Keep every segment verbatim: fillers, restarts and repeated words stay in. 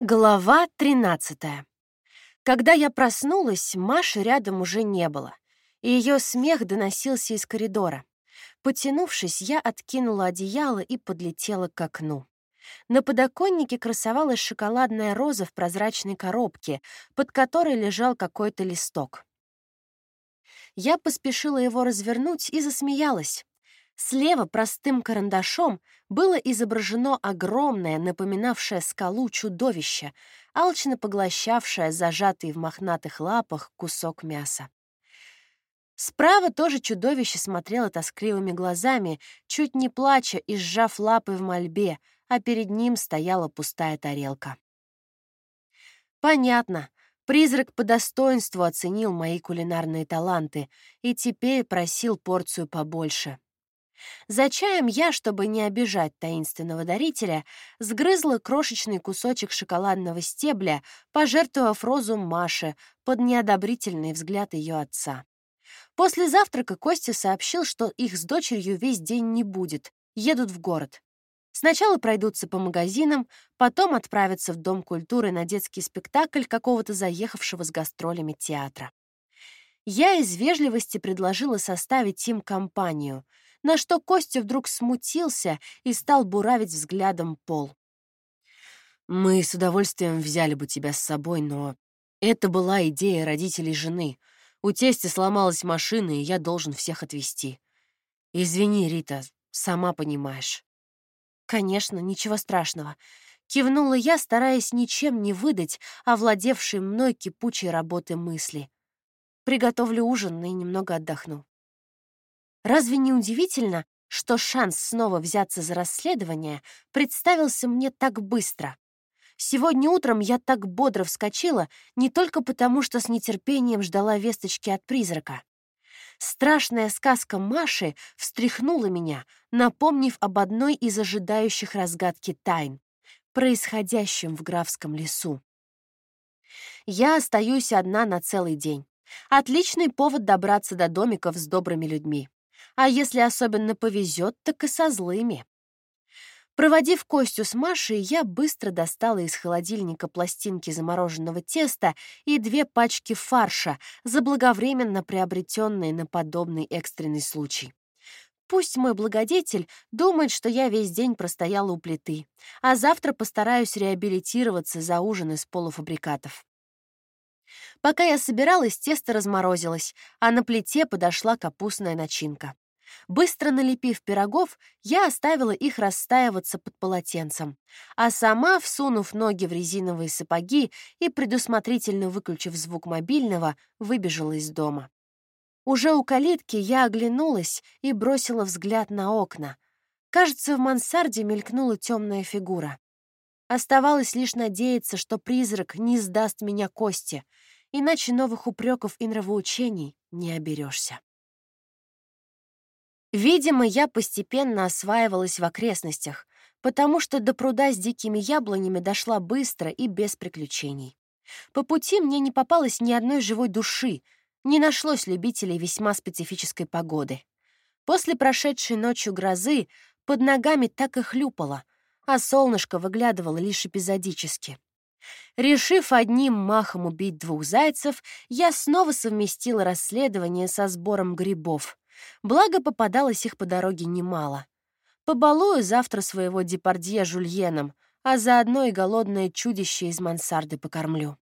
Глава тринадцатая. Когда я проснулась, Маши рядом уже не было, и ее смех доносился из коридора. Потянувшись, я откинула одеяло и подлетела к окну. На подоконнике красовалась шоколадная роза в прозрачной коробке, под которой лежал какой-то листок. Я поспешила его развернуть и засмеялась. Слева простым карандашом было изображено огромное, напоминавшее скалу чудовище, алчно поглощавшее зажатый в мохнатых лапах кусок мяса. Справа тоже чудовище смотрело тоскливыми глазами, чуть не плача и сжав лапы в мольбе, а перед ним стояла пустая тарелка. Понятно. Призрак по достоинству оценил мои кулинарные таланты и теперь просил порцию побольше. За чаем я, чтобы не обижать таинственного дарителя, сгрызла крошечный кусочек шоколадного стебля, пожертвовав розу Маше под неодобрительный взгляд ее отца. После завтрака Костя сообщил, что их с дочерью весь день не будет, едут в город. Сначала пройдутся по магазинам, потом отправятся в Дом культуры на детский спектакль какого-то заехавшего с гастролями театра. Я из вежливости предложила составить им компанию, на что Костя вдруг смутился и стал буравить взглядом пол. «Мы с удовольствием взяли бы тебя с собой, но это была идея родителей жены. У тестя сломалась машина, и я должен всех отвезти. Извини, Рита, сама понимаешь». «Конечно, ничего страшного», — кивнула я, стараясь ничем не выдать овладевшей мной кипучей работы мысли. «Приготовлю ужин и немного отдохну». Разве не удивительно, что шанс снова взяться за расследование представился мне так быстро? Сегодня утром я так бодро вскочила не только потому, что с нетерпением ждала весточки от призрака. Страшная сказка Маши встряхнула меня, напомнив об одной из ожидающих разгадки тайн, происходящем в графском лесу. Я остаюсь одна на целый день. Отличный повод добраться до домиков с добрыми людьми. А если особенно повезет, так и со злыми. Проводив Костю с Машей, я быстро достала из холодильника пластинки замороженного теста и две пачки фарша, заблаговременно приобретенные на подобный экстренный случай. Пусть мой благодетель думает, что я весь день простояла у плиты, а завтра постараюсь реабилитироваться за ужин из полуфабрикатов. Пока я собиралась, тесто разморозилось, а на плите подошла капустная начинка. Быстро налепив пирогов, я оставила их расстаиваться под полотенцем, а сама, всунув ноги в резиновые сапоги и предусмотрительно выключив звук мобильного, выбежала из дома. Уже у калитки я оглянулась и бросила взгляд на окна. Кажется, в мансарде мелькнула темная фигура. Оставалось лишь надеяться, что призрак не сдаст меня Косте, иначе новых упреков и нравоучений не оберешься. Видимо, я постепенно осваивалась в окрестностях, потому что до пруда с дикими яблонями дошла быстро и без приключений. По пути мне не попалось ни одной живой души, не нашлось любителей весьма специфической погоды. После прошедшей ночью грозы под ногами так и хлюпало, а солнышко выглядывало лишь эпизодически. Решив одним махом убить двух зайцев, я снова совместила расследование со сбором грибов. Благо, попадалось их по дороге немало. Побалую завтра своего Депардье жульеном, а заодно и голодное чудище из мансарды покормлю.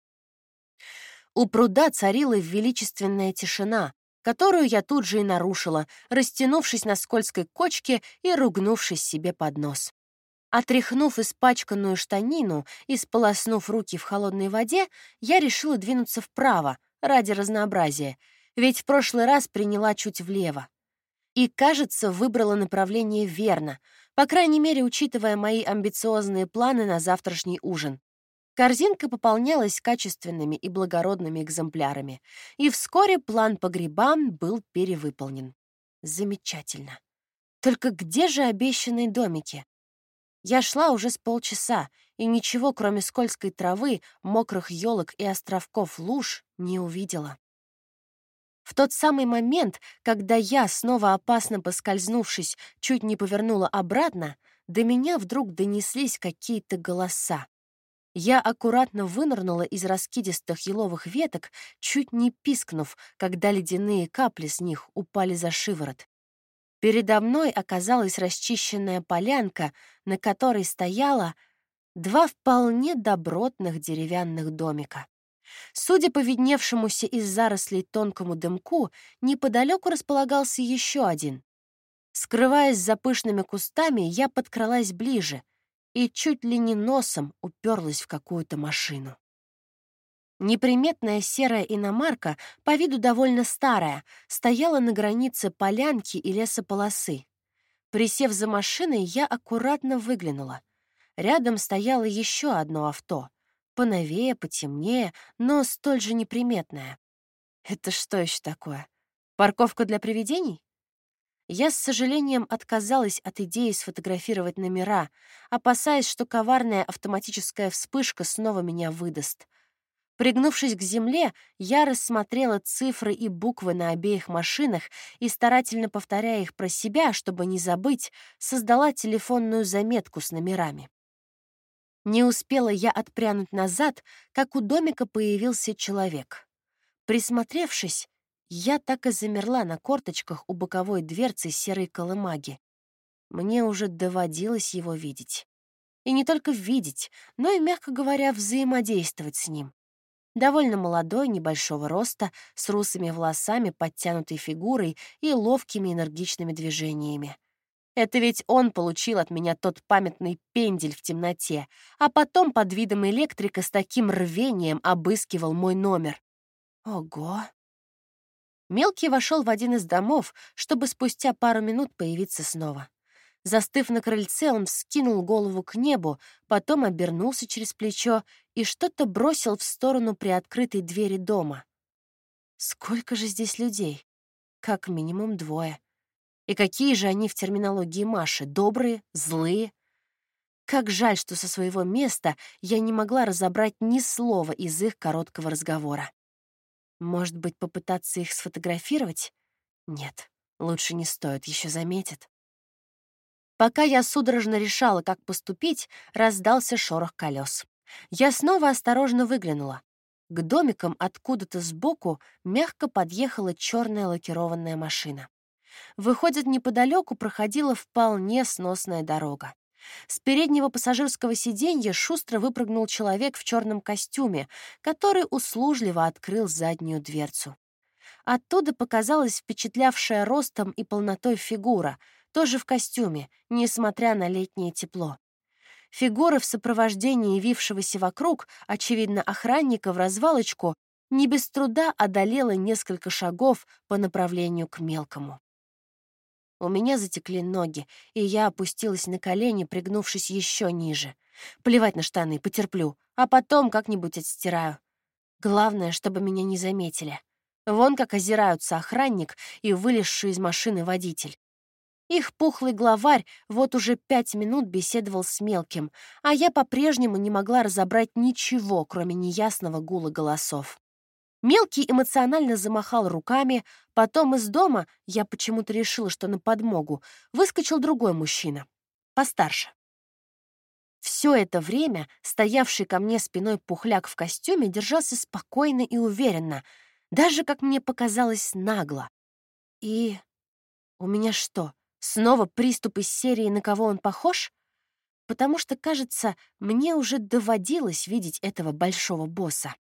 У пруда царила величественная тишина, которую я тут же и нарушила, растянувшись на скользкой кочке и ругнувшись себе под нос. Отряхнув испачканную штанину и сполоснув руки в холодной воде, я решила двинуться вправо, ради разнообразия, ведь в прошлый раз приняла чуть влево. И, кажется, выбрала направление верно, по крайней мере, учитывая мои амбициозные планы на завтрашний ужин. Корзинка пополнялась качественными и благородными экземплярами, и вскоре план по грибам был перевыполнен. Замечательно. Только где же обещанные домики? Я шла уже с полчаса, и ничего, кроме скользкой травы, мокрых елок и островков луж, не увидела. В тот самый момент, когда я, снова опасно поскользнувшись, чуть не повернула обратно, до меня вдруг донеслись какие-то голоса. Я аккуратно вынырнула из раскидистых еловых веток, чуть не пискнув, когда ледяные капли с них упали за шиворот. Передо мной оказалась расчищенная полянка, на которой стояло два вполне добротных деревянных домика. Судя по видневшемуся из зарослей тонкому дымку, неподалеку располагался еще один. Скрываясь за пышными кустами, я подкралась ближе и чуть ли не носом уперлась в какую-то машину. Неприметная серая иномарка, по виду довольно старая, стояла на границе полянки и лесополосы. Присев за машиной, я аккуратно выглянула. Рядом стояло еще одно авто. Поновее, потемнее, но столь же неприметное. Это что еще такое? Парковка для привидений? Я с сожалением отказалась от идеи сфотографировать номера, опасаясь, что коварная автоматическая вспышка снова меня выдаст. Пригнувшись к земле, я рассмотрела цифры и буквы на обеих машинах и, старательно повторяя их про себя, чтобы не забыть, создала телефонную заметку с номерами. Не успела я отпрянуть назад, как у домика появился человек. Присмотревшись, я так и замерла на корточках у боковой дверцы серой колымаги. Мне уже доводилось его видеть. И не только видеть, но и, мягко говоря, взаимодействовать с ним. Довольно молодой, небольшого роста, с русыми волосами, подтянутой фигурой и ловкими энергичными движениями. Это ведь он получил от меня тот памятный пендель в темноте, а потом под видом электрика с таким рвением обыскивал мой номер. Ого! Мелкий вошел в один из домов, чтобы спустя пару минут появиться снова. Застыв на крыльце, он вскинул голову к небу, потом обернулся через плечо и что-то бросил в сторону приоткрытой двери дома. Сколько же здесь людей? Как минимум двое. И какие же они в терминологии Маши? Добрые? Злые? Как жаль, что со своего места я не могла разобрать ни слова из их короткого разговора. Может быть, попытаться их сфотографировать? Нет, лучше не стоит, еще заметят. Пока я судорожно решала, как поступить, раздался шорох колес. Я снова осторожно выглянула. К домикам откуда-то сбоку мягко подъехала черная лакированная машина. Выходит, неподалеку проходила вполне сносная дорога. С переднего пассажирского сиденья шустро выпрыгнул человек в черном костюме, который услужливо открыл заднюю дверцу. Оттуда показалась впечатлявшая ростом и полнотой фигура, тоже в костюме, несмотря на летнее тепло. Фигура в сопровождении явившегося вокруг, очевидно, охранника в развалочку, не без труда одолела несколько шагов по направлению к мелкому. У меня затекли ноги, и я опустилась на колени, пригнувшись еще ниже. Плевать на штаны, потерплю, а потом как-нибудь отстираю. Главное, чтобы меня не заметили. Вон как озираются охранник и вылезший из машины водитель. Их пухлый главарь вот уже пять минут беседовал с мелким, а я по-прежнему не могла разобрать ничего, кроме неясного гула голосов. Мелкий эмоционально замахал руками, потом из дома, я почему-то решила, что на подмогу, выскочил другой мужчина, постарше. Все это время стоявший ко мне спиной пухляк в костюме держался спокойно и уверенно, даже, как мне показалось, нагло. И у меня что, снова приступ из серии «На кого он похож»? Потому что, кажется, мне уже доводилось видеть этого большого босса.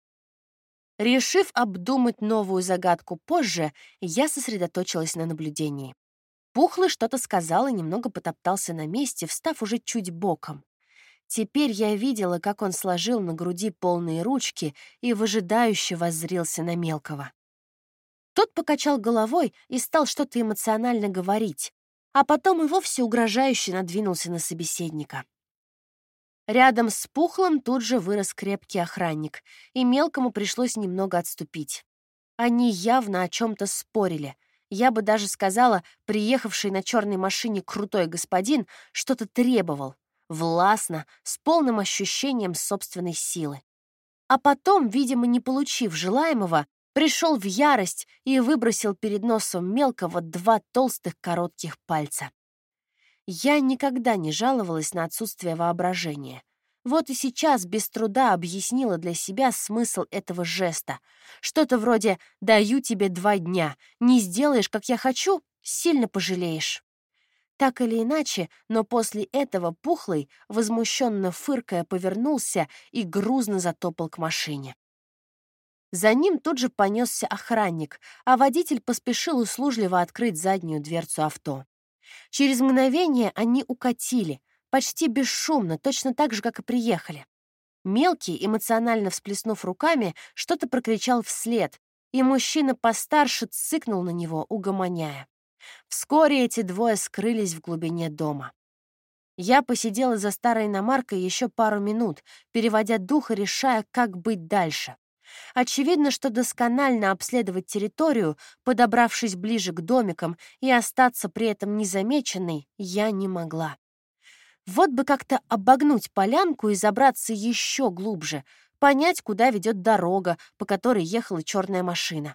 Решив обдумать новую загадку позже, я сосредоточилась на наблюдении. Пухлый что-то сказал и немного потоптался на месте, встав уже чуть боком. Теперь я видела, как он сложил на груди полные ручки и выжидающе воззрился на мелкого. Тот покачал головой и стал что-то эмоционально говорить, а потом и вовсе угрожающе надвинулся на собеседника. Рядом с Пухлым тут же вырос крепкий охранник, и мелкому пришлось немного отступить. Они явно о чем-то спорили. Я бы даже сказала, приехавший на черной машине крутой господин что-то требовал, властно, с полным ощущением собственной силы. А потом, видимо, не получив желаемого, пришел в ярость и выбросил перед носом мелкого два толстых коротких пальца. Я никогда не жаловалась на отсутствие воображения, Вот и сейчас без труда объяснила для себя смысл этого жеста. Что-то вроде «даю тебе два дня, не сделаешь, как я хочу, сильно пожалеешь». Так или иначе, но после этого Пухлый, возмущенно фыркая, повернулся и грузно затопал к машине. За ним тут же понесся охранник, а водитель поспешил услужливо открыть заднюю дверцу авто. Через мгновение они укатили, почти бесшумно, точно так же, как и приехали. Мелкий, эмоционально всплеснув руками, что-то прокричал вслед, и мужчина постарше цыкнул на него, угомоняя. Вскоре эти двое скрылись в глубине дома. Я посидела за старой иномаркой еще пару минут, переводя дух и решая, как быть дальше. Очевидно, что досконально обследовать территорию, подобравшись ближе к домикам и остаться при этом незамеченной, я не могла. Вот бы как-то обогнуть полянку и забраться еще глубже, понять, куда ведет дорога, по которой ехала черная машина.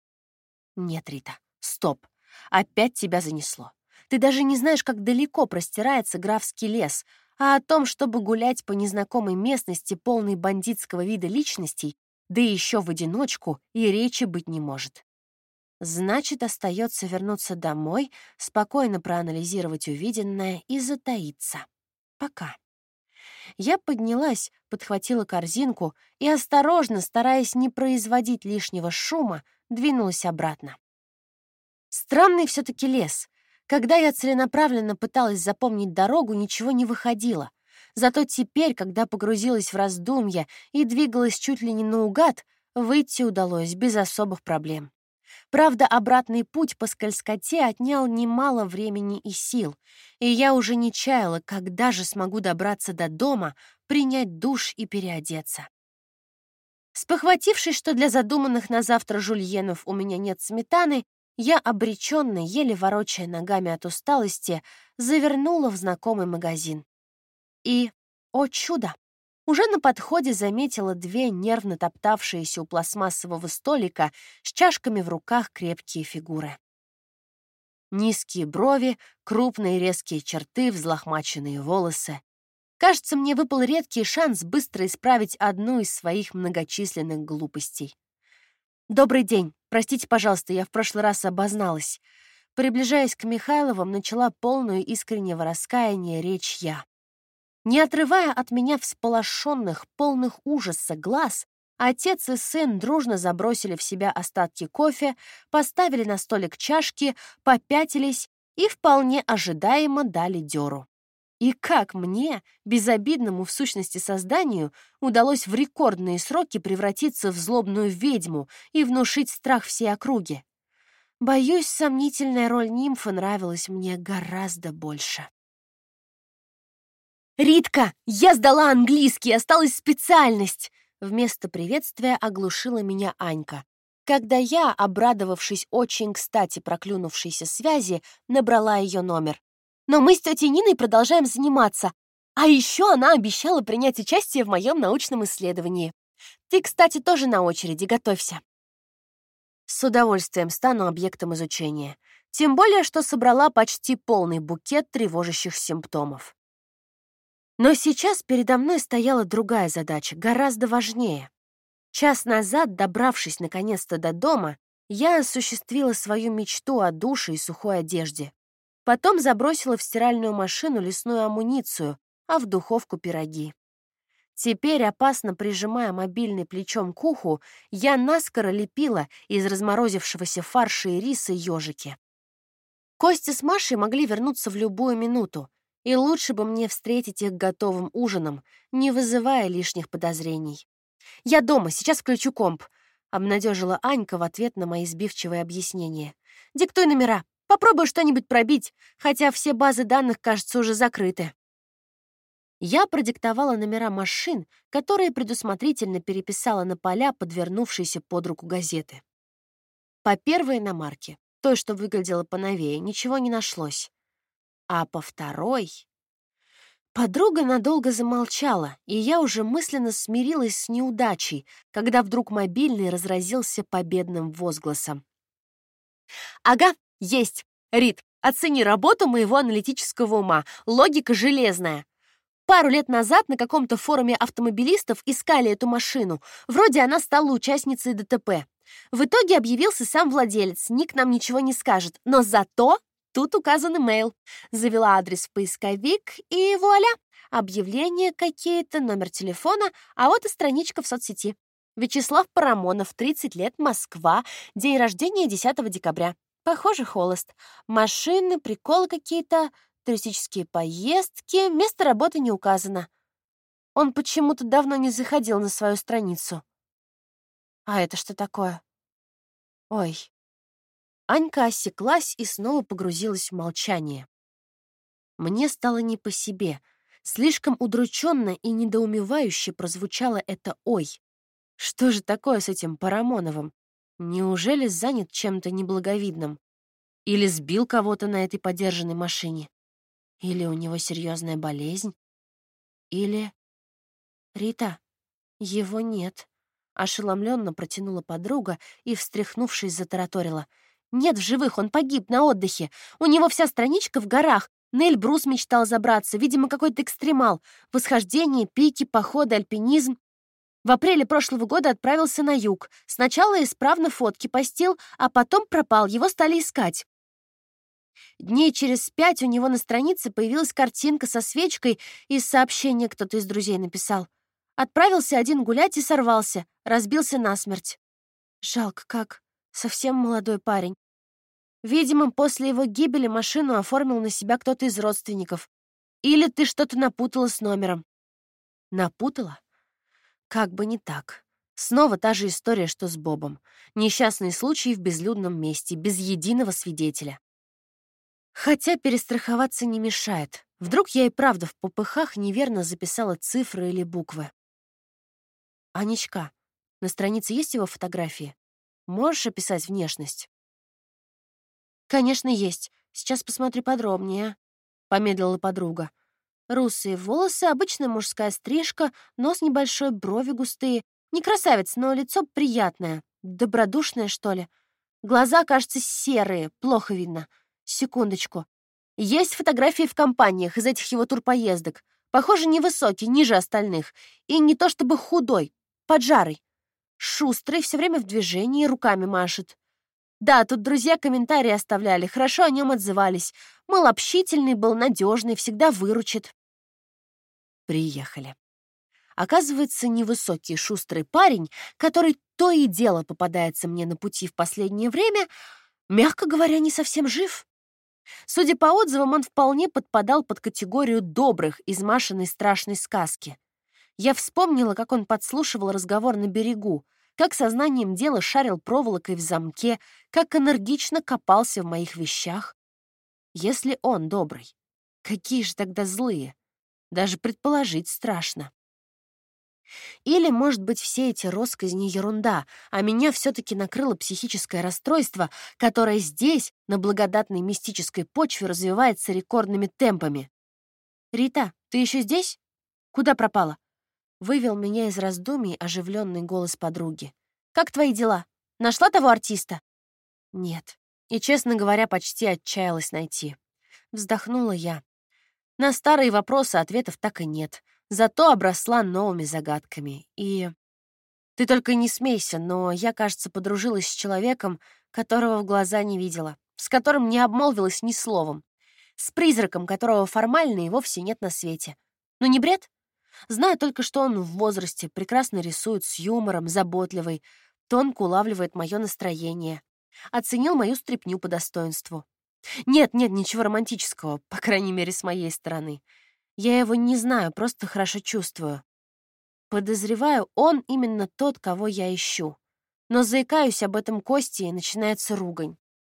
Нет, Рита, стоп. Опять тебя занесло. Ты даже не знаешь, как далеко простирается графский лес, а о том, чтобы гулять по незнакомой местности, полной бандитского вида личностей, да еще в одиночку, и речи быть не может. Значит, остается вернуться домой, спокойно проанализировать увиденное и затаиться. Пока. Я поднялась, подхватила корзинку и, осторожно, стараясь не производить лишнего шума, двинулась обратно. Странный все-таки лес. Когда я целенаправленно пыталась запомнить дорогу, ничего не выходило. Зато теперь, когда погрузилась в раздумья и двигалась чуть ли не наугад, выйти удалось без особых проблем. Правда, обратный путь по скользкоте отнял немало времени и сил, и я уже не чаяла, когда же смогу добраться до дома, принять душ и переодеться. Спохватившись, что для задуманных на завтра жульенов у меня нет сметаны, я обреченно, еле ворочая ногами от усталости, завернула в знакомый магазин. И, о чудо, уже на подходе заметила две нервно топтавшиеся у пластмассового столика с чашками в руках крепкие фигуры. Низкие брови, крупные резкие черты, взлохмаченные волосы. Кажется, мне выпал редкий шанс быстро исправить одну из своих многочисленных глупостей. «Добрый день. Простите, пожалуйста, я в прошлый раз обозналась». Приближаясь к Михайловым, начала полную искреннего раскаяния речь я. Не отрывая от меня всполошенных, полных ужаса глаз, отец и сын дружно забросили в себя остатки кофе, поставили на столик чашки, попятились и вполне ожидаемо дали дёру. И как мне, безобидному в сущности созданию, удалось в рекордные сроки превратиться в злобную ведьму и внушить страх всей округе? Боюсь, сомнительная роль нимфы нравилась мне гораздо больше. «Ритка, я сдала английский, осталась специальность!» Вместо приветствия оглушила меня Анька, когда я, обрадовавшись очень кстати проклюнувшейся связи, набрала ее номер. «Но мы с тетей Ниной продолжаем заниматься. А еще она обещала принять участие в моем научном исследовании. Ты, кстати, тоже на очереди, готовься». С удовольствием стану объектом изучения. Тем более, что собрала почти полный букет тревожащих симптомов. Но сейчас передо мной стояла другая задача, гораздо важнее. Час назад, добравшись наконец-то до дома, я осуществила свою мечту о душе и сухой одежде. Потом забросила в стиральную машину лесную амуницию, а в духовку пироги. Теперь, опасно прижимая мобильный плечом к уху, я наскоро лепила из разморозившегося фарша и риса ежики. Костя с Машей могли вернуться в любую минуту, и лучше бы мне встретить их готовым ужином, не вызывая лишних подозрений. «Я дома, сейчас включу комп», — обнадежила Анька в ответ на мои сбивчивые объяснения. «Диктуй номера, попробуй что-нибудь пробить, хотя все базы данных, кажется, уже закрыты». Я продиктовала номера машин, которые предусмотрительно переписала на поля подвернувшейся под руку газеты. По первой иномарке, той, что выглядела поновее, ничего не нашлось. А по второй... Подруга надолго замолчала, и я уже мысленно смирилась с неудачей, когда вдруг мобильный разразился победным возгласом. «Ага, есть! Рит, оцени работу моего аналитического ума. Логика железная. Пару лет назад на каком-то форуме автомобилистов искали эту машину. Вроде она стала участницей ДТП. В итоге объявился сам владелец, ник нам ничего не скажет. Но зато тут указан имейл. Завела адрес в поисковик, и вуаля! Объявления какие-то, номер телефона, а вот и страничка в соцсети. Вячеслав Парамонов, тридцать лет, Москва, день рождения десятого декабря. Похоже, холост. Машины, приколы какие-то, туристические поездки, место работы не указано. Он почему-то давно не заходил на свою страницу. А это что такое? Ой. Анька осеклась и снова погрузилась в молчание. Мне стало не по себе. Слишком удрученно и недоумевающе прозвучало это «ой». Что же такое с этим Парамоновым? Неужели занят чем-то неблаговидным? Или сбил кого-то на этой подержанной машине? Или у него серьезная болезнь? Или... Рита, его нет. Ошеломленно протянула подруга и, встряхнувшись, затараторила. Нет в живых, он погиб на отдыхе. У него вся страничка в горах. На Эльбрус мечтал забраться, видимо, какой-то экстремал. Восхождение, пики, походы, альпинизм. В апреле прошлого года отправился на юг. Сначала исправно фотки постил, а потом пропал, его стали искать. Дней через пять у него на странице появилась картинка со свечкой, и сообщение кто-то из друзей написал. Отправился один гулять и сорвался, разбился насмерть. Жалко как, совсем молодой парень. Видимо, после его гибели машину оформил на себя кто-то из родственников. Или ты что-то напутала с номером. Напутала? Как бы не так. Снова та же история, что с Бобом. Несчастный случай в безлюдном месте, без единого свидетеля. Хотя перестраховаться не мешает. Вдруг я и правда в попыхах неверно записала цифры или буквы. Анечка, на странице есть его фотографии? Можешь описать внешность? Конечно, есть. Сейчас посмотрю подробнее. Помедлила подруга. Русые волосы, обычная мужская стрижка, нос небольшой, брови густые. Не красавец, но лицо приятное. Добродушное, что ли. Глаза, кажется, серые, плохо видно. Секундочку. Есть фотографии в компаниях из этих его турпоездок. Похоже, невысокий, ниже остальных. И не то чтобы худой, поджарый. Шустрый, все время в движении, руками машет. Да, тут друзья комментарии оставляли, хорошо о нем отзывались. Мол, общительный был, надежный, всегда выручит. Приехали. Оказывается, невысокий, шустрый парень, который то и дело попадается мне на пути в последнее время, мягко говоря, не совсем жив. Судя по отзывам, он вполне подпадал под категорию добрых из Машиной страшной сказки. Я вспомнила, как он подслушивал разговор на берегу, как сознанием дела шарил проволокой в замке, как энергично копался в моих вещах. Если он добрый, какие же тогда злые? Даже предположить страшно. Или, может быть, все эти россказни ерунда, а меня все-таки накрыло психическое расстройство, которое здесь, на благодатной мистической почве, развивается рекордными темпами. «Рита, ты еще здесь? Куда пропала?» Вывел меня из раздумий оживленный голос подруги. «Как твои дела? Нашла того артиста?» «Нет». И, честно говоря, почти отчаялась найти. Вздохнула я. На старые вопросы ответов так и нет. Зато обросла новыми загадками. И... Ты только не смейся, но я, кажется, подружилась с человеком, которого в глаза не видела, с которым не обмолвилась ни словом, с призраком, которого формально и вовсе нет на свете. Ну не бред? Знаю только, что он в возрасте, прекрасно рисует, с юмором, заботливый, тонко улавливает мое настроение, оценил мою стряпню по достоинству. Нет, нет, ничего романтического, по крайней мере, с моей стороны. Я его не знаю, просто хорошо чувствую. Подозреваю, он именно тот, кого я ищу. Но заикаюсь об этом Косте, и начинается ругань.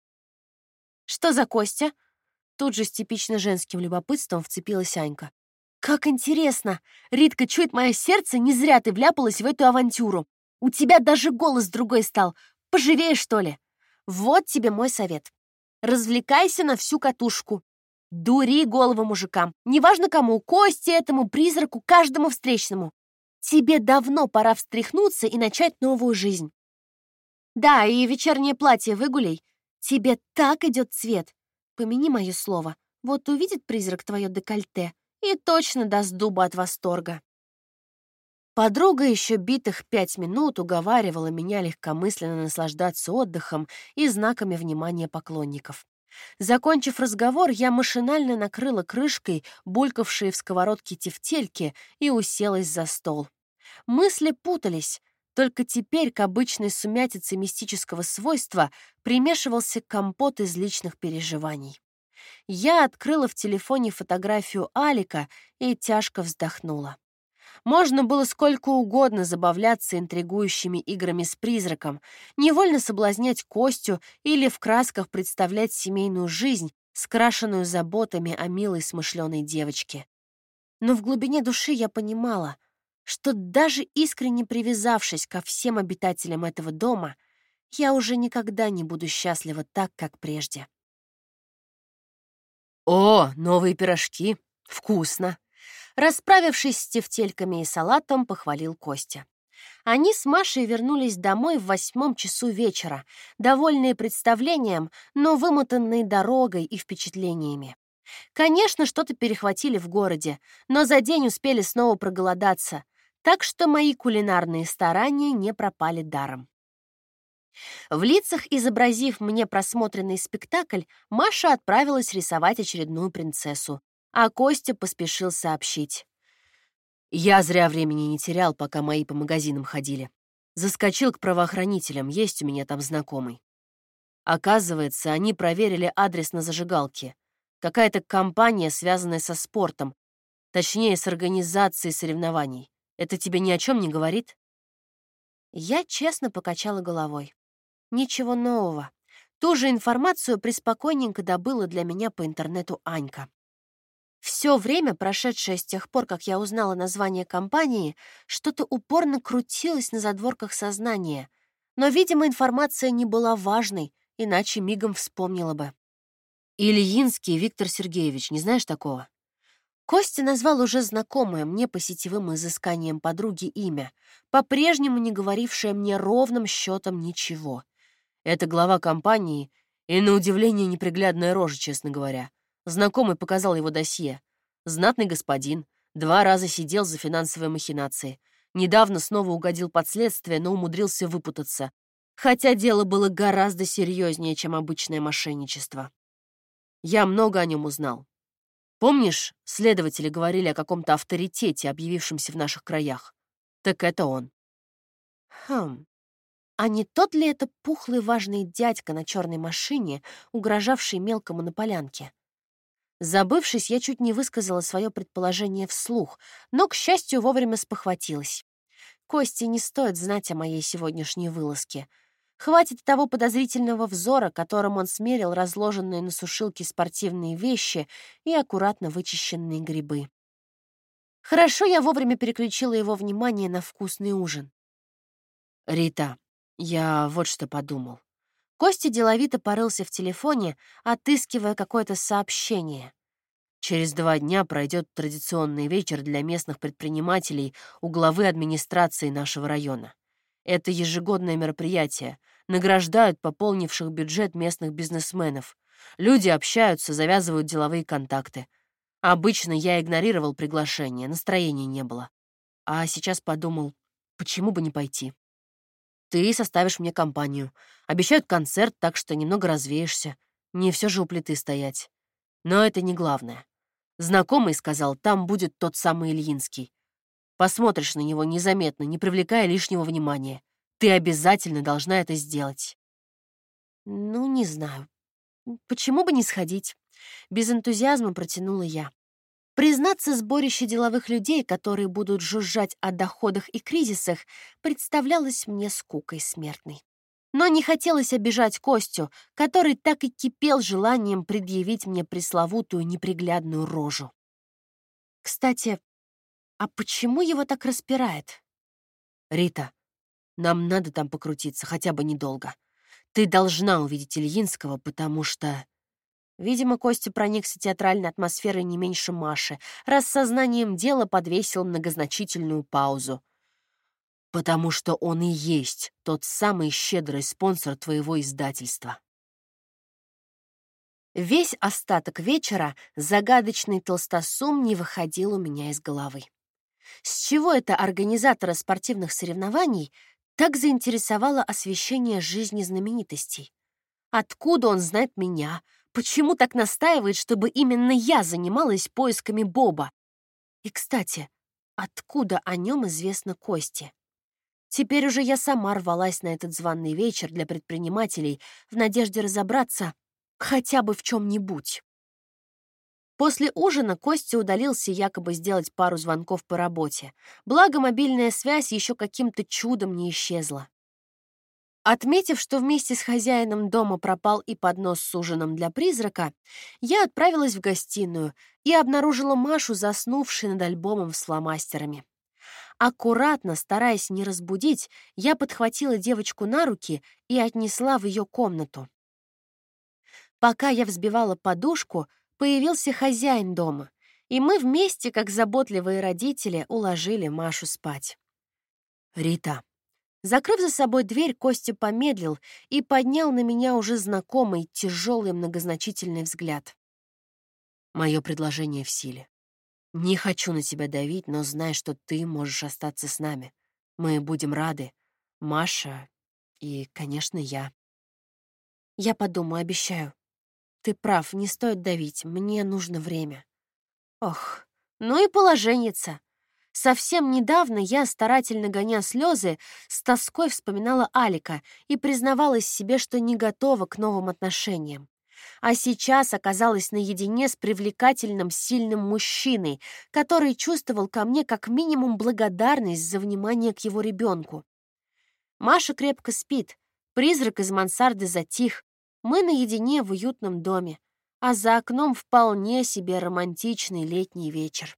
«Что за Костя?» Тут же с типично женским любопытством вцепилась Анька. «Как интересно! Ритка, чует мое сердце, не зря ты вляпалась в эту авантюру. У тебя даже голос другой стал. Поживее, что ли? Вот тебе мой совет. Развлекайся на всю катушку. Дури голову мужикам. Неважно кому, Косте этому, призраку, каждому встречному. Тебе давно пора встряхнуться и начать новую жизнь. Да, и вечернее платье выгуляй. Тебе так идет цвет. Помяни мое слово. Вот увидит призрак твое декольте и точно даст дуба от восторга. Подруга еще битых пять минут уговаривала меня легкомысленно наслаждаться отдыхом и знаками внимания поклонников. Закончив разговор, я машинально накрыла крышкой булькавшие в сковородке тефтельки и уселась за стол. Мысли путались, только теперь к обычной сумятице мистического свойства примешивался компот из личных переживаний. Я открыла в телефоне фотографию Алика и тяжко вздохнула. Можно было сколько угодно забавляться интригующими играми с призраком, невольно соблазнять Костю или в красках представлять семейную жизнь, скрашенную заботами о милой смышленой девочке. Но в глубине души я понимала, что даже искренне привязавшись ко всем обитателям этого дома, я уже никогда не буду счастлива так, как прежде. «О, новые пирожки! Вкусно!» Расправившись с тефтельками и салатом, похвалил Костя. Они с Машей вернулись домой в восьмом часу вечера, довольные представлением, но вымотанные дорогой и впечатлениями. Конечно, что-то перехватили в городе, но за день успели снова проголодаться, так что мои кулинарные старания не пропали даром. В лицах, изобразив мне просмотренный спектакль, Маша отправилась рисовать очередную принцессу, а Костя поспешил сообщить. Я зря времени не терял, пока мои по магазинам ходили. Заскочил к правоохранителям, есть у меня там знакомый. Оказывается, они проверили адрес на зажигалке. Какая-то компания, связанная со спортом, точнее, с организацией соревнований. Это тебе ни о чем не говорит? Я честно покачала головой. Ничего нового. Ту же информацию преспокойненько добыла для меня по интернету Анька. Все время, прошедшее с тех пор, как я узнала название компании, что-то упорно крутилось на задворках сознания. Но, видимо, информация не была важной, иначе мигом вспомнила бы. Ильинский Виктор Сергеевич, не знаешь такого? Костя назвал уже знакомое мне по сетевым изысканиям подруги имя, по-прежнему не говорившее мне ровным счетом ничего. Это глава компании, и, на удивление, неприглядная рожа, честно говоря. Знакомый показал его досье. Знатный господин, два раза сидел за финансовые махинации. Недавно снова угодил под следствие, но умудрился выпутаться. Хотя дело было гораздо серьезнее, чем обычное мошенничество. Я много о нем узнал. Помнишь, следователи говорили о каком-то авторитете, объявившемся в наших краях? Так это он. Хм. А не тот ли это пухлый важный дядька на черной машине, угрожавший мелкому на полянке? Забывшись, я чуть не высказала свое предположение вслух, но, к счастью, вовремя спохватилась. Косте не стоит знать о моей сегодняшней вылазке. Хватит того подозрительного взора, которым он смерил разложенные на сушилке спортивные вещи и аккуратно вычищенные грибы. Хорошо, я вовремя переключила его внимание на вкусный ужин. «Рита, я вот что подумал». Костя деловито порылся в телефоне, отыскивая какое-то сообщение. Через два дня пройдет традиционный вечер для местных предпринимателей у главы администрации нашего района. Это ежегодное мероприятие. Награждают пополнивших бюджет местных бизнесменов. Люди общаются, завязывают деловые контакты. Обычно я игнорировал приглашение, настроения не было. А сейчас подумал, почему бы не пойти? Ты составишь мне компанию. Обещают концерт, так что немного развеешься. Не все же у плиты стоять. Но это не главное. Знакомый сказал, там будет тот самый Ильинский. Посмотришь на него незаметно, не привлекая лишнего внимания. Ты обязательно должна это сделать. Ну, не знаю. Почему бы не сходить? Без энтузиазма протянула я. Признаться, сборище деловых людей, которые будут жужжать о доходах и кризисах, представлялось мне скукой смертной. Но не хотелось обижать Костю, который так и кипел желанием предъявить мне пресловутую неприглядную рожу. Кстати, а почему его так распирает? Рита, нам надо там покрутиться, хотя бы недолго. Ты должна увидеть Ильинского, потому что... Видимо, Костя проникся театральной атмосферой не меньше Маши, раз сознанием дела подвесил многозначительную паузу. Потому что он и есть тот самый щедрый спонсор твоего издательства. Весь остаток вечера загадочный толстосум не выходил у меня из головы. С чего это организатора спортивных соревнований так заинтересовало освещение жизни знаменитостей? Откуда он знает меня? Почему так настаивает, чтобы именно я занималась поисками Боба? И, кстати, откуда о нем известно Косте? Теперь уже я сама рвалась на этот званый вечер для предпринимателей в надежде разобраться хотя бы в чем-нибудь. После ужина Костя удалился якобы сделать пару звонков по работе. Благо, мобильная связь еще каким-то чудом не исчезла. Отметив, что вместе с хозяином дома пропал и поднос с ужином для призрака, я отправилась в гостиную и обнаружила Машу, заснувшей над альбомом с фломастерами. Аккуратно, стараясь не разбудить, я подхватила девочку на руки и отнесла в ее комнату. Пока я взбивала подушку, появился хозяин дома, и мы вместе, как заботливые родители, уложили Машу спать. «Рита». Закрыв за собой дверь, Костя помедлил и поднял на меня уже знакомый, тяжелый, многозначительный взгляд. «Мое предложение в силе. Не хочу на тебя давить, но знай, что ты можешь остаться с нами. Мы будем рады. Маша и, конечно, я». «Я подумаю, обещаю. Ты прав, не стоит давить, мне нужно время». Ох, ну и положенница. Совсем недавно я, старательно гоня слезы, с тоской вспоминала Алика и признавалась себе, что не готова к новым отношениям. А сейчас оказалась наедине с привлекательным, сильным мужчиной, который чувствовал ко мне как минимум благодарность за внимание к его ребенку. Маша крепко спит, призрак из мансарды затих, мы наедине в уютном доме, а за окном вполне себе романтичный летний вечер.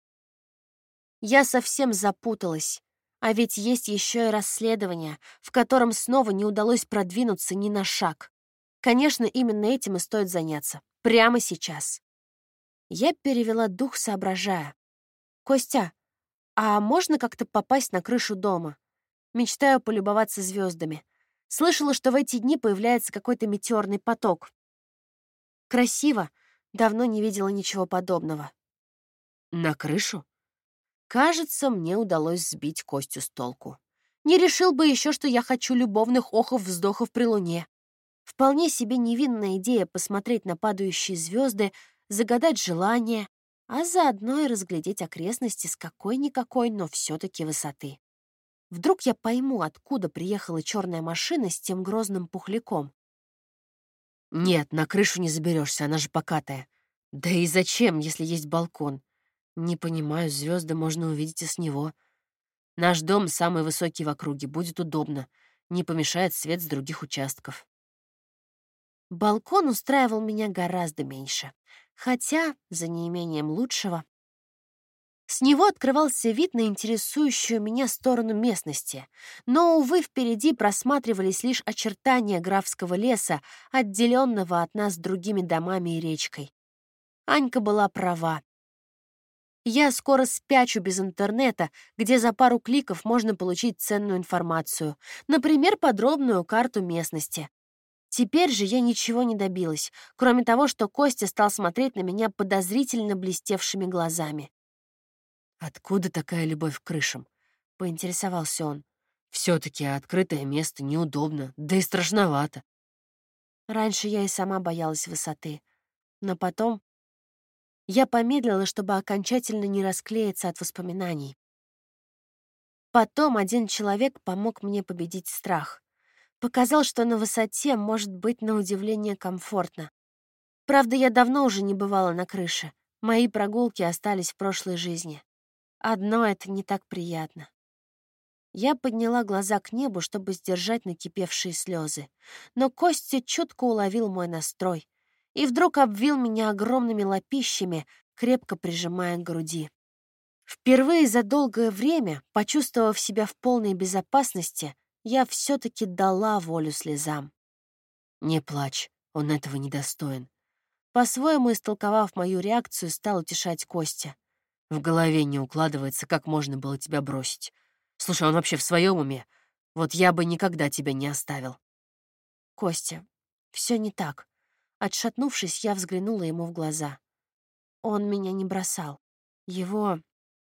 Я совсем запуталась, а ведь есть еще и расследование, в котором снова не удалось продвинуться ни на шаг. Конечно, именно этим и стоит заняться. Прямо сейчас. Я перевела дух, соображая. «Костя, а можно как-то попасть на крышу дома? Мечтаю полюбоваться звездами. Слышала, что в эти дни появляется какой-то метеорный поток. Красиво. Давно не видела ничего подобного». «На крышу?» Кажется, мне удалось сбить Костю с толку. Не решил бы еще, что я хочу любовных охов-вздохов при луне. Вполне себе невинная идея посмотреть на падающие звезды, загадать желание, а заодно и разглядеть окрестности с какой-никакой, но все-таки высоты. Вдруг я пойму, откуда приехала черная машина с тем грозным пухляком. Нет, на крышу не заберешься, она же покатая. Да и зачем, если есть балкон? Не понимаю, звезды можно увидеть и с него. Наш дом самый высокий в округе, будет удобно. Не помешает свет с других участков. Балкон устраивал меня гораздо меньше. Хотя, за неимением лучшего, с него открывался вид на интересующую меня сторону местности. Но, увы, впереди просматривались лишь очертания графского леса, отделенного от нас другими домами и речкой. Анька была права. Я скоро спячу без интернета, где за пару кликов можно получить ценную информацию, например, подробную карту местности. Теперь же я ничего не добилась, кроме того, что Костя стал смотреть на меня подозрительно блестевшими глазами. «Откуда такая любовь к крышам?» — поинтересовался он. «Все-таки открытое место неудобно, да и страшновато». Раньше я и сама боялась высоты, но потом я помедлила, чтобы окончательно не расклеиться от воспоминаний. Потом один человек помог мне победить страх. Показал, что на высоте может быть на удивление комфортно. Правда, я давно уже не бывала на крыше. Мои прогулки остались в прошлой жизни. Одно это не так приятно. Я подняла глаза к небу, чтобы сдержать накипевшие слезы. Но Костя чутко уловил мой настрой и вдруг обвил меня огромными лапищами, крепко прижимая к груди. Впервые за долгое время, почувствовав себя в полной безопасности, я все-таки дала волю слезам. «Не плачь, он этого недостоин». По-своему, истолковав мою реакцию, стал утешать Костя. «В голове не укладывается, как можно было тебя бросить. Слушай, он вообще в своем уме? Вот я бы никогда тебя не оставил». «Костя, все не так. Отшатнувшись, я взглянула ему в глаза. Он меня не бросал. Его...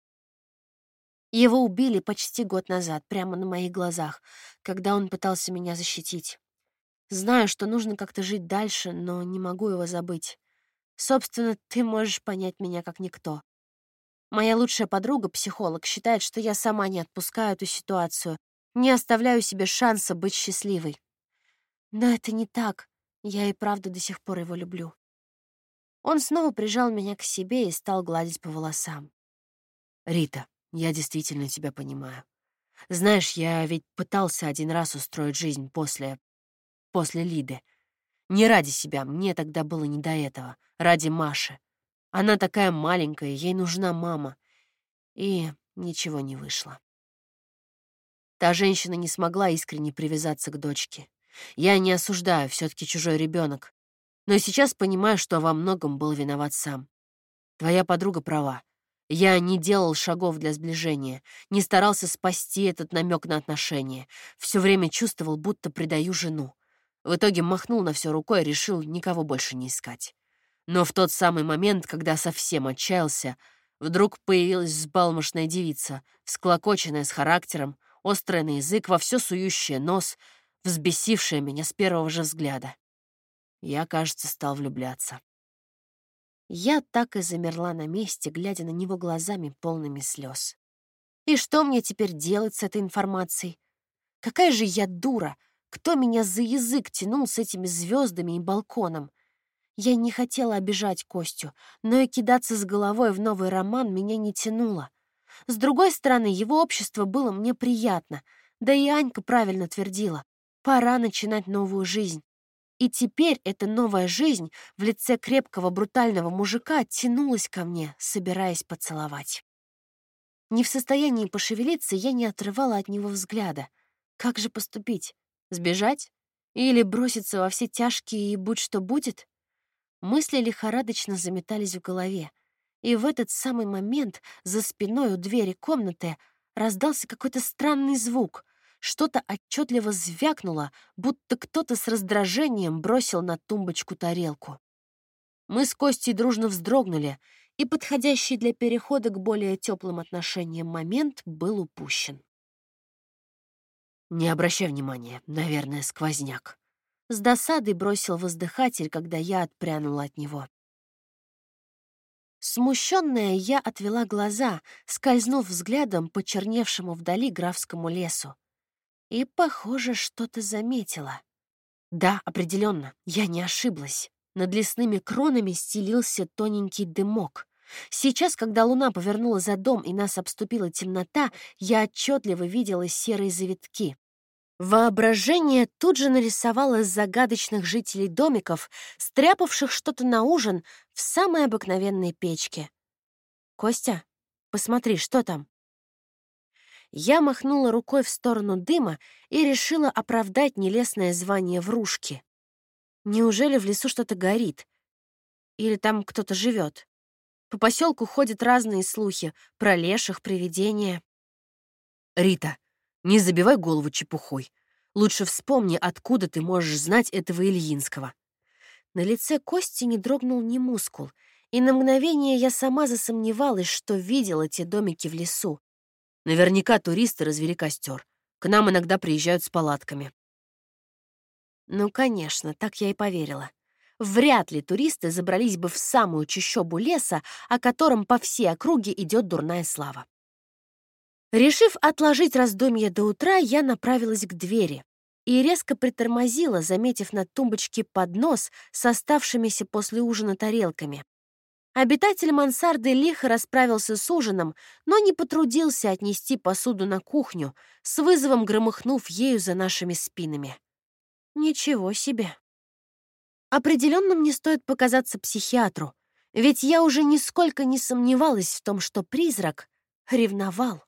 Его убили почти год назад, прямо на моих глазах, когда он пытался меня защитить. Знаю, что нужно как-то жить дальше, но не могу его забыть. Собственно, ты можешь понять меня как никто. Моя лучшая подруга, психолог, считает, что я сама не отпускаю эту ситуацию, не оставляю себе шанса быть счастливой. Но это не так. Я и правда до сих пор его люблю. Он снова прижал меня к себе и стал гладить по волосам. «Рита, я действительно тебя понимаю. Знаешь, я ведь пытался один раз устроить жизнь после... после Лиды. Не ради себя, мне тогда было не до этого. Ради Маши. Она такая маленькая, ей нужна мама. И ничего не вышло. Та женщина не смогла искренне привязаться к дочке. Я не осуждаю, все-таки чужой ребенок. Но сейчас понимаю, что во многом был виноват сам. Твоя подруга права. Я не делал шагов для сближения, не старался спасти этот намек на отношения. Все время чувствовал, будто предаю жену. В итоге махнул на все рукой и решил никого больше не искать. Но в тот самый момент, когда совсем отчаялся, вдруг появилась взбалмошная девица, всклокоченная с характером, острая на язык, во все сующая нос, взбесившая меня с первого же взгляда. Я, кажется, стал влюбляться. Я так и замерла на месте, глядя на него глазами, полными слез. И что мне теперь делать с этой информацией? Какая же я дура! Кто меня за язык тянул с этими звездами и балконом? Я не хотела обижать Костю, но и кидаться с головой в новый роман меня не тянуло. С другой стороны, его общество было мне приятно, да и Анька правильно твердила. Пора начинать новую жизнь. И теперь эта новая жизнь в лице крепкого брутального мужика тянулась ко мне, собираясь поцеловать. Не в состоянии пошевелиться, я не отрывала от него взгляда. Как же поступить? Сбежать? Или броситься во все тяжкие и будь что будет? Мысли лихорадочно заметались в голове. И в этот самый момент за спиной у двери комнаты раздался какой-то странный звук. Что-то отчетливо звякнуло, будто кто-то с раздражением бросил на тумбочку тарелку. Мы с Костей дружно вздрогнули, и подходящий для перехода к более теплым отношениям момент был упущен. Не обращай внимания, наверное, сквозняк. С досадой бросил воздыхатель, когда я отпрянула от него. Смущенная, я отвела глаза, скользнув взглядом по черневшему вдали графскому лесу. И, похоже, что-то заметила. Да, определенно, я не ошиблась. Над лесными кронами стелился тоненький дымок. Сейчас, когда луна повернула за дом и нас обступила темнота, я отчетливо видела серые завитки. Воображение тут же нарисовало загадочных жителей домиков, стряпавших что-то на ужин в самой обыкновенной печке. «Костя, посмотри, что там?» Я махнула рукой в сторону дыма и решила оправдать нелестное звание врушки. Неужели в лесу что-то горит? Или там кто-то живет? По поселку ходят разные слухи про леших, привидения. Рита, не забивай голову чепухой. Лучше вспомни, откуда ты можешь знать этого Ильинского. На лице Кости не дрогнул ни мускул, и на мгновение я сама засомневалась, что видела те домики в лесу. Наверняка туристы развели костер. К нам иногда приезжают с палатками. Ну, конечно, так я и поверила. Вряд ли туристы забрались бы в самую чащобу леса, о котором по всей округе идет дурная слава. Решив отложить раздумье до утра, я направилась к двери и резко притормозила, заметив на тумбочке поднос с оставшимися после ужина тарелками. Обитатель мансарды лихо расправился с ужином, но не потрудился отнести посуду на кухню, с вызовом громыхнув ею за нашими спинами. Ничего себе. Определенно мне стоит показаться психиатру, ведь я уже нисколько не сомневалась в том, что призрак ревновал.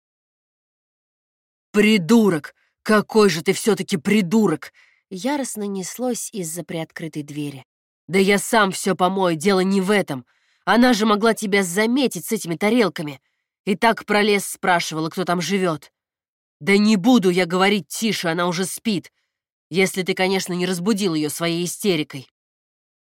«Придурок! Какой же ты все-таки придурок!» Яростно неслось из-за приоткрытой двери. «Да я сам все помою, дело не в этом. Она же могла тебя заметить с этими тарелками. И так про лес спрашивала, кто там живет. Да не буду я говорить тише, она уже спит. Если ты, конечно, не разбудил ее своей истерикой».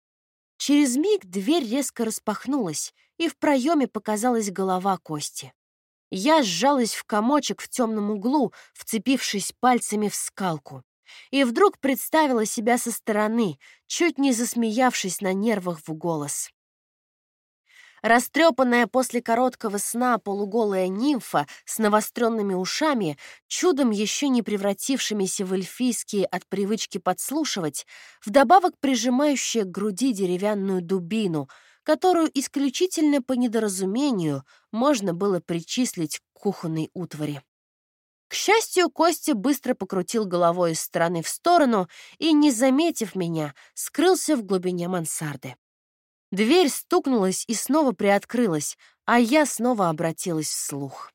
Через миг дверь резко распахнулась, и в проеме показалась голова Кости. Я сжалась в комочек в темном углу, вцепившись пальцами в скалку. И вдруг представила себя со стороны, чуть не засмеявшись на нервах в голос. Растрепанная после короткого сна полуголая нимфа с навостренными ушами, чудом еще не превратившимися в эльфийские от привычки подслушивать, вдобавок прижимающая к груди деревянную дубину, которую исключительно по недоразумению можно было причислить к кухонной утвари. К счастью, Костя быстро покрутил головой из стороны в сторону и, не заметив меня, скрылся в глубине мансарды. Дверь стукнулась и снова приоткрылась, а я снова обратилась вслух.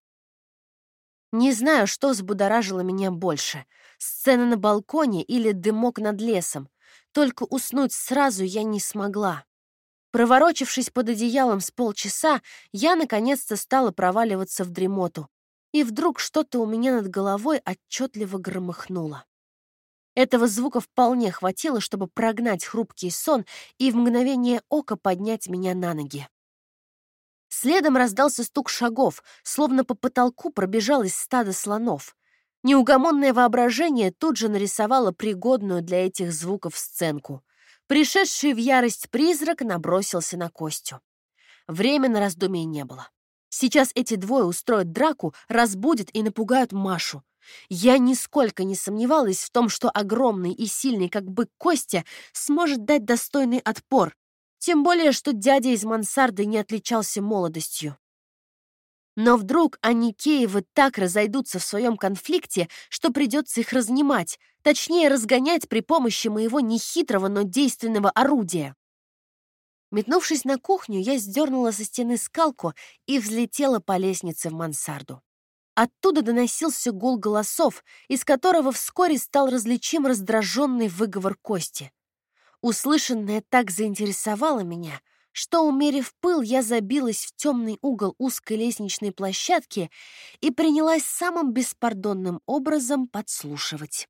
Не знаю, что взбудоражило меня больше — сцена на балконе или дымок над лесом. Только уснуть сразу я не смогла. Проворочившись под одеялом с полчаса, я наконец-то стала проваливаться в дремоту. И вдруг что-то у меня над головой отчетливо громыхнуло. Этого звука вполне хватило, чтобы прогнать хрупкий сон и в мгновение ока поднять меня на ноги. Следом раздался стук шагов, словно по потолку пробежалось стадо слонов. Неугомонное воображение тут же нарисовало пригодную для этих звуков сценку. Пришедший в ярость призрак набросился на Костю. Времени на раздумий не было. Сейчас эти двое устроят драку, разбудят и напугают Машу. Я нисколько не сомневалась в том, что огромный и сильный, как бык, Костя сможет дать достойный отпор, тем более, что дядя из мансарды не отличался молодостью. Но вдруг Аникеевы так разойдутся в своем конфликте, что придется их разнимать, точнее, разгонять при помощи моего нехитрого, но действенного орудия. Метнувшись на кухню, я сдернула со стены скалку и взлетела по лестнице в мансарду. Оттуда доносился гул голосов, из которого вскоре стал различим раздраженный выговор Кости. Услышанное так заинтересовало меня, что, умерив пыл, я забилась в темный угол узкой лестничной площадки и принялась самым беспардонным образом подслушивать.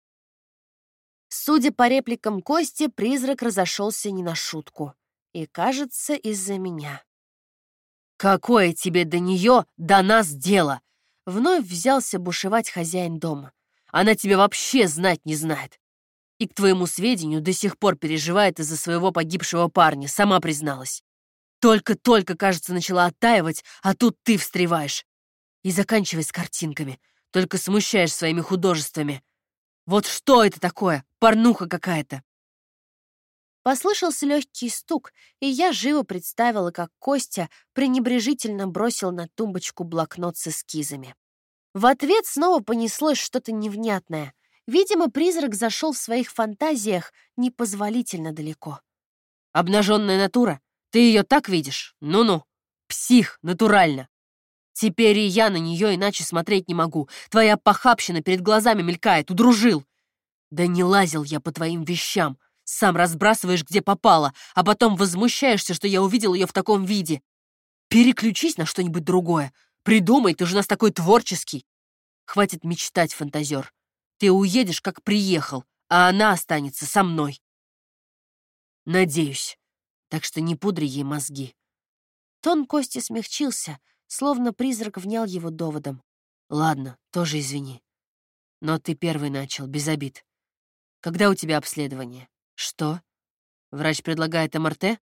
Судя по репликам Кости, призрак разошелся не на шутку. И, кажется, из-за меня. «Какое тебе до нее, до нас дело?» Вновь взялся бушевать хозяин дома. «Она тебя вообще знать не знает. И, к твоему сведению, до сих пор переживает из-за своего погибшего парня, сама призналась. Только-только, кажется, начала оттаивать, а тут ты встреваешь. И заканчивай с картинками, только смущаешь своими художествами. Вот что это такое? Порнуха какая-то!» Послышался легкий стук, и я живо представила, как Костя пренебрежительно бросил на тумбочку блокнот с эскизами. В ответ снова понеслось что-то невнятное. Видимо, призрак зашел в своих фантазиях непозволительно далеко. «Обнаженная натура? Ты ее так видишь? Ну-ну. Псих, натурально. Теперь и я на нее иначе смотреть не могу. Твоя похабщина перед глазами мелькает, удружил. Да не лазил я по твоим вещам. Сам разбрасываешь, где попало, а потом возмущаешься, что я увидел ее в таком виде. Переключись на что-нибудь другое. Придумай, ты же у нас такой творческий. Хватит мечтать, фантазер. Ты уедешь, как приехал, а она останется со мной. Надеюсь. Так что не пудри ей мозги». Тон Кости смягчился, словно призрак внял его доводом. «Ладно, тоже извини. Но ты первый начал, без обид. Когда у тебя обследование? Что? Врач предлагает эм эр тэ?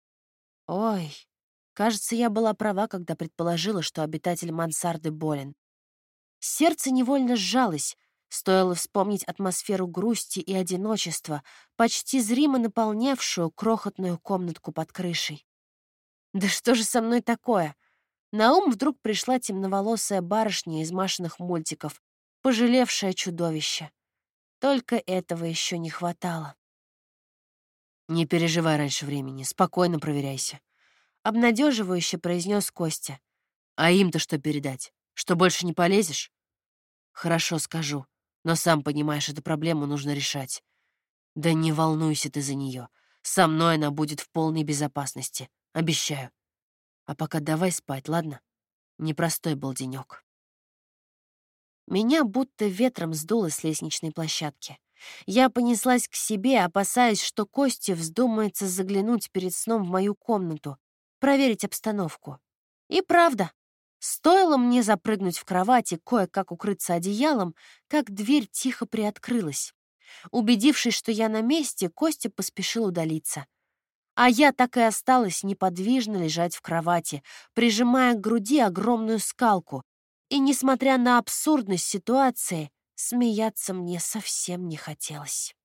Ой, кажется, я была права, когда предположила, что обитатель мансарды болен. Сердце невольно сжалось, стоило вспомнить атмосферу грусти и одиночества, почти зримо наполнявшую крохотную комнатку под крышей. Да что же со мной такое? На ум вдруг пришла темноволосая барышня из Машиных мультиков, пожалевшая чудовище. Только этого еще не хватало. Не переживай раньше времени, спокойно проверяйся. Обнадеживающе произнес Костя. А им-то что передать? Что больше не полезешь? Хорошо, скажу. Но сам понимаешь, эту проблему нужно решать. Да не волнуйся ты за нее. Со мной она будет в полной безопасности. Обещаю. А пока давай спать, ладно? Непростой был денек. Меня будто ветром сдуло с лестничной площадки. Я понеслась к себе, опасаясь, что Костя вздумается заглянуть перед сном в мою комнату, проверить обстановку. И правда, стоило мне запрыгнуть в кровать и кое-как укрыться одеялом, как дверь тихо приоткрылась. Убедившись, что я на месте, Костя поспешил удалиться. А я так и осталась неподвижно лежать в кровати, прижимая к груди огромную скалку. И, несмотря на абсурдность ситуации, смеяться мне совсем не хотелось.